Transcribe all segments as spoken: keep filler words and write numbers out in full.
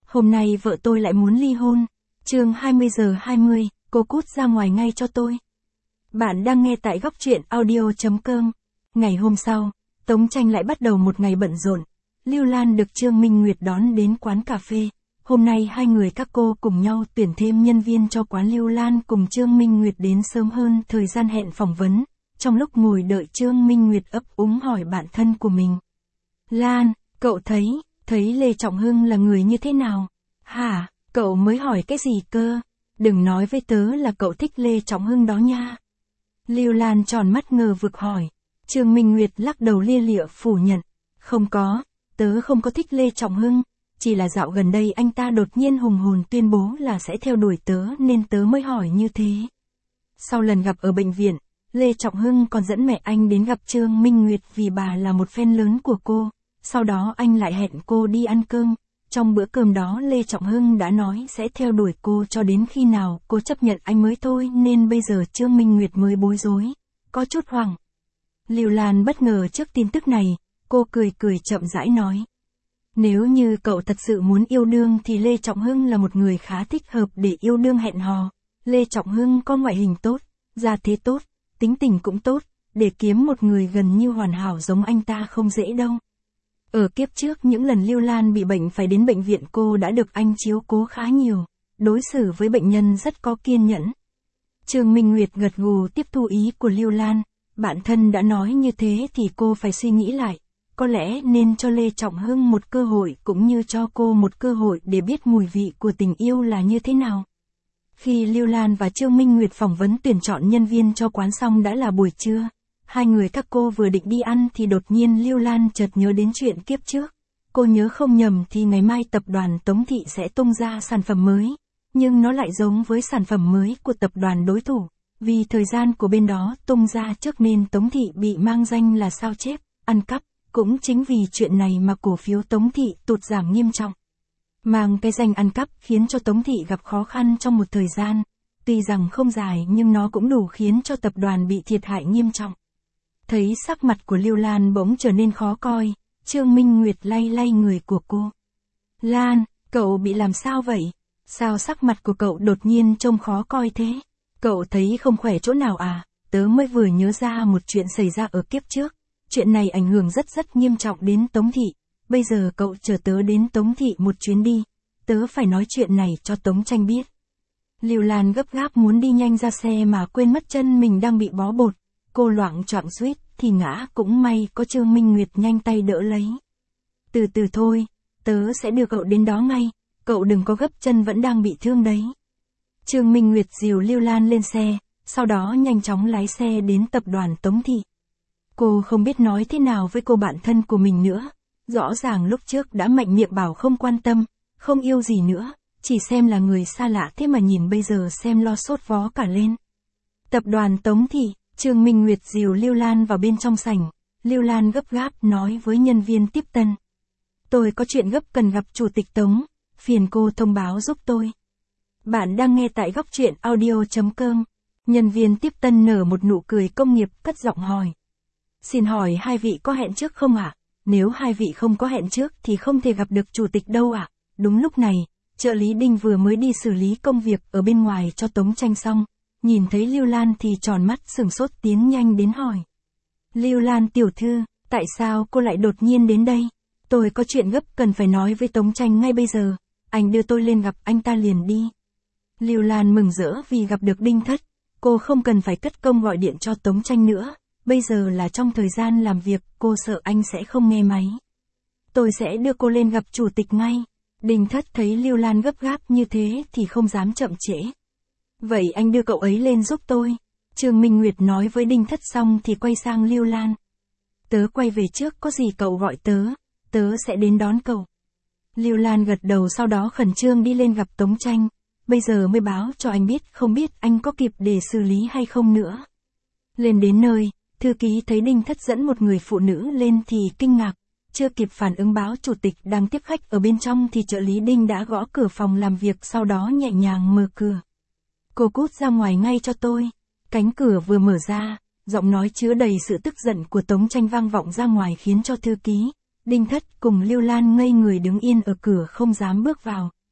Hôm nay vợ tôi lại muốn ly hôn. Chương hai mươi giờ hai mươi, cô cút ra ngoài ngay cho tôi. Bạn đang nghe tại góc truyện audio chấm com. Ngày hôm sau, Tống Tranh lại bắt đầu một ngày bận rộn. Lưu Lan được Trương Minh Nguyệt đón đến quán cà phê. Hôm nay hai người các cô cùng nhau tuyển thêm nhân viên cho quán. Lưu Lan cùng Trương Minh Nguyệt đến sớm hơn thời gian hẹn phỏng vấn. Trong lúc ngồi đợi, Trương Minh Nguyệt ấp úng hỏi bạn thân của mình. Lan, cậu thấy, thấy Lê Trọng Hưng là người như thế nào? Hả, cậu mới hỏi cái gì cơ? Đừng nói với tớ là cậu thích Lê Trọng Hưng đó nha. Lưu Lan tròn mắt ngờ vực hỏi. Trương Minh Nguyệt lắc đầu lia lịa phủ nhận. Không có, tớ không có thích Lê Trọng Hưng. Chỉ là dạo gần đây anh ta đột nhiên hùng hồn tuyên bố là sẽ theo đuổi tớ nên tớ mới hỏi như thế. Sau lần gặp ở bệnh viện, Lê Trọng Hưng còn dẫn mẹ anh đến gặp Trương Minh Nguyệt vì bà là một fan lớn của cô. Sau đó anh lại hẹn cô đi ăn cơm. Trong bữa cơm đó Lê Trọng Hưng đã nói sẽ theo đuổi cô cho đến khi nào cô chấp nhận anh mới thôi, nên bây giờ Trương Minh Nguyệt mới bối rối, có chút hoảng. Lưu Lan bất ngờ trước tin tức này, cô cười cười chậm rãi nói. Nếu như cậu thật sự muốn yêu đương thì Lê Trọng Hưng là một người khá thích hợp để yêu đương hẹn hò. Lê Trọng Hưng có ngoại hình tốt, gia thế tốt, tính tình cũng tốt, để kiếm một người gần như hoàn hảo giống anh ta không dễ đâu. Ở kiếp trước những lần Lưu Lan bị bệnh phải đến bệnh viện, cô đã được anh chiếu cố khá nhiều, đối xử với bệnh nhân rất có kiên nhẫn. Trương Minh Nguyệt gật gù tiếp thu ý của Lưu Lan, bạn thân đã nói như thế thì cô phải suy nghĩ lại, có lẽ nên cho Lê Trọng Hưng một cơ hội cũng như cho cô một cơ hội để biết mùi vị của tình yêu là như thế nào. Khi Lưu Lan và Trương Minh Nguyệt phỏng vấn tuyển chọn nhân viên cho quán xong đã là buổi trưa. Hai người các cô vừa định đi ăn thì đột nhiên Lưu Lan chợt nhớ đến chuyện kiếp trước. Cô nhớ không nhầm thì ngày mai tập đoàn Tống Thị sẽ tung ra sản phẩm mới. Nhưng nó lại giống với sản phẩm mới của tập đoàn đối thủ. Vì thời gian của bên đó tung ra trước nên Tống Thị bị mang danh là sao chép, ăn cắp. Cũng chính vì chuyện này mà cổ phiếu Tống Thị tụt giảm nghiêm trọng. Mang cái danh ăn cắp khiến cho Tống Thị gặp khó khăn trong một thời gian. Tuy rằng không dài nhưng nó cũng đủ khiến cho tập đoàn bị thiệt hại nghiêm trọng. Thấy sắc mặt của Lưu Lan bỗng trở nên khó coi, Trương Minh Nguyệt lay lay người của cô. Lan, cậu bị làm sao vậy? Sao sắc mặt của cậu đột nhiên trông khó coi thế? Cậu thấy không khỏe chỗ nào à? Tớ mới vừa nhớ ra một chuyện xảy ra ở kiếp trước. Chuyện này ảnh hưởng rất rất nghiêm trọng đến Tống Thị. Bây giờ cậu chờ tớ đến Tống Thị một chuyến đi. Tớ phải nói chuyện này cho Tống Tranh biết. Lưu Lan gấp gáp muốn đi nhanh ra xe mà quên mất chân mình đang bị bó bột. Cô loạng choạng suýt thì ngã, cũng may có Trương Minh Nguyệt nhanh tay đỡ lấy. Từ từ thôi, tớ sẽ đưa cậu đến đó ngay, cậu đừng có gấp, chân vẫn đang bị thương đấy. Trương Minh Nguyệt dìu Lưu Lan lên xe, sau đó nhanh chóng lái xe đến tập đoàn Tống Thị. Cô không biết nói thế nào với cô bạn thân của mình nữa, rõ ràng lúc trước đã mạnh miệng bảo không quan tâm, không yêu gì nữa, chỉ xem là người xa lạ, thế mà nhìn bây giờ xem lo sốt vó cả lên. Tập đoàn Tống Thị. Trương Minh Nguyệt dìu Lưu Lan vào bên trong sảnh. Lưu Lan gấp gáp nói với nhân viên tiếp tân. Tôi có chuyện gấp cần gặp chủ tịch Tống, phiền cô thông báo giúp tôi. Bạn đang nghe tại góc truyện audio chấm com. Nhân viên tiếp tân nở một nụ cười công nghiệp, cất giọng hỏi. Xin hỏi hai vị có hẹn trước không ạ? À? Nếu hai vị không có hẹn trước thì không thể gặp được chủ tịch đâu ạ. À? Đúng lúc này, trợ lý Đinh vừa mới đi xử lý công việc ở bên ngoài cho Tống Tranh xong. Nhìn thấy Lưu Lan thì tròn mắt sửng sốt tiến nhanh đến hỏi. Lưu Lan tiểu thư, tại sao cô lại đột nhiên đến đây? Tôi có chuyện gấp cần phải nói với Tống Tranh ngay bây giờ, anh đưa tôi lên gặp anh ta liền đi. Lưu Lan mừng rỡ vì gặp được Đinh Thất, cô không cần phải cất công gọi điện cho Tống Tranh nữa, bây giờ là trong thời gian làm việc, cô sợ anh sẽ không nghe máy. Tôi sẽ đưa cô lên gặp chủ tịch ngay. Đinh Thất thấy Lưu Lan gấp gáp như thế thì không dám chậm trễ. Vậy anh đưa cậu ấy lên giúp tôi. Trương Minh Nguyệt nói với Đinh Thất xong thì quay sang Lưu Lan. Tớ quay về trước, có gì cậu gọi tớ, tớ sẽ đến đón cậu. Lưu Lan gật đầu, sau đó khẩn trương đi lên gặp Tống Tranh. Bây giờ mới báo cho anh biết, không biết anh có kịp để xử lý hay không nữa. Lên đến nơi, thư ký thấy Đinh Thất dẫn một người phụ nữ lên thì kinh ngạc. Chưa kịp phản ứng báo chủ tịch đang tiếp khách ở bên trong thì trợ lý Đinh đã gõ cửa phòng làm việc, sau đó nhẹ nhàng mở cửa. Cô cút ra ngoài ngay cho tôi. Cánh cửa vừa mở ra, giọng nói chứa đầy sự tức giận của Tống Tranh vang vọng ra ngoài khiến cho thư ký, Đinh Thất cùng Lưu Lan ngây người đứng yên ở cửa không dám bước vào,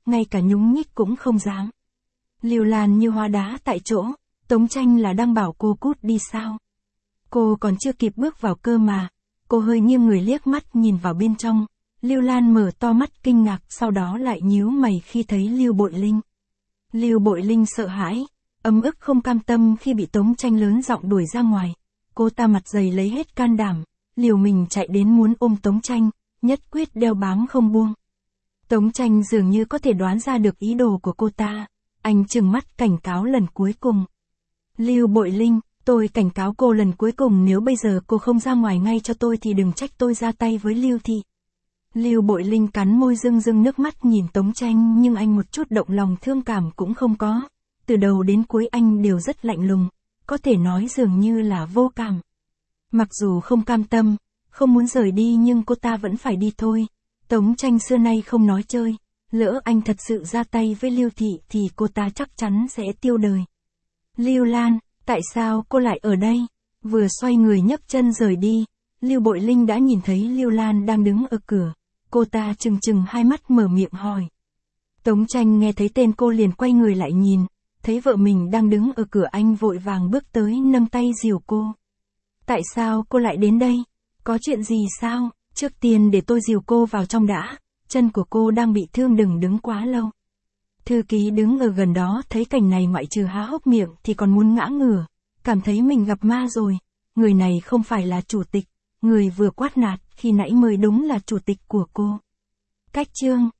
ngay cả nhúng nhích cũng không dám. Lưu Lan như hóa đá tại chỗ, Tống Tranh là đang bảo cô cút đi sao? Cô còn chưa kịp bước vào cơ mà, cô hơi nghiêng người liếc mắt nhìn vào bên trong, Lưu Lan mở to mắt kinh ngạc sau đó lại nhíu mày khi thấy Lưu Bội Linh. Lưu Bội Linh sợ hãi, ấm ức không cam tâm khi bị Tống Tranh lớn giọng đuổi ra ngoài, cô ta mặt dày lấy hết can đảm, liều mình chạy đến muốn ôm Tống Tranh, nhất quyết đeo bám không buông. Tống Tranh dường như có thể đoán ra được ý đồ của cô ta, anh trừng mắt cảnh cáo lần cuối cùng. Lưu Bội Linh, tôi cảnh cáo cô lần cuối cùng, nếu bây giờ cô không ra ngoài ngay cho tôi thì đừng trách tôi ra tay với Lưu Thị. Lưu Bội Linh cắn môi rưng rưng nước mắt nhìn Tống Tranh nhưng anh một chút động lòng thương cảm cũng không có. Từ đầu đến cuối anh đều rất lạnh lùng, có thể nói dường như là vô cảm. Mặc dù không cam tâm, không muốn rời đi nhưng cô ta vẫn phải đi thôi. Tống Tranh xưa nay không nói chơi, lỡ anh thật sự ra tay với Lưu Thị thì cô ta chắc chắn sẽ tiêu đời. Lưu Lan, tại sao cô lại ở đây? Vừa xoay người nhấc chân rời đi, Lưu Bội Linh đã nhìn thấy Lưu Lan đang đứng ở cửa. Cô ta trừng trừng hai mắt mở miệng hỏi. Tống Tranh nghe thấy tên cô liền quay người lại nhìn, thấy vợ mình đang đứng ở cửa anh vội vàng bước tới nâng tay dìu cô. Tại sao cô lại đến đây? Có chuyện gì sao? Trước tiên để tôi dìu cô vào trong đã, chân của cô đang bị thương đừng đứng quá lâu. Thư ký đứng ở gần đó thấy cảnh này ngoại trừ há hốc miệng thì còn muốn ngã ngửa, cảm thấy mình gặp ma rồi, người này không phải là chủ tịch, người vừa quát nạt khi nãy mới đúng là chủ tịch của cô. Cách chương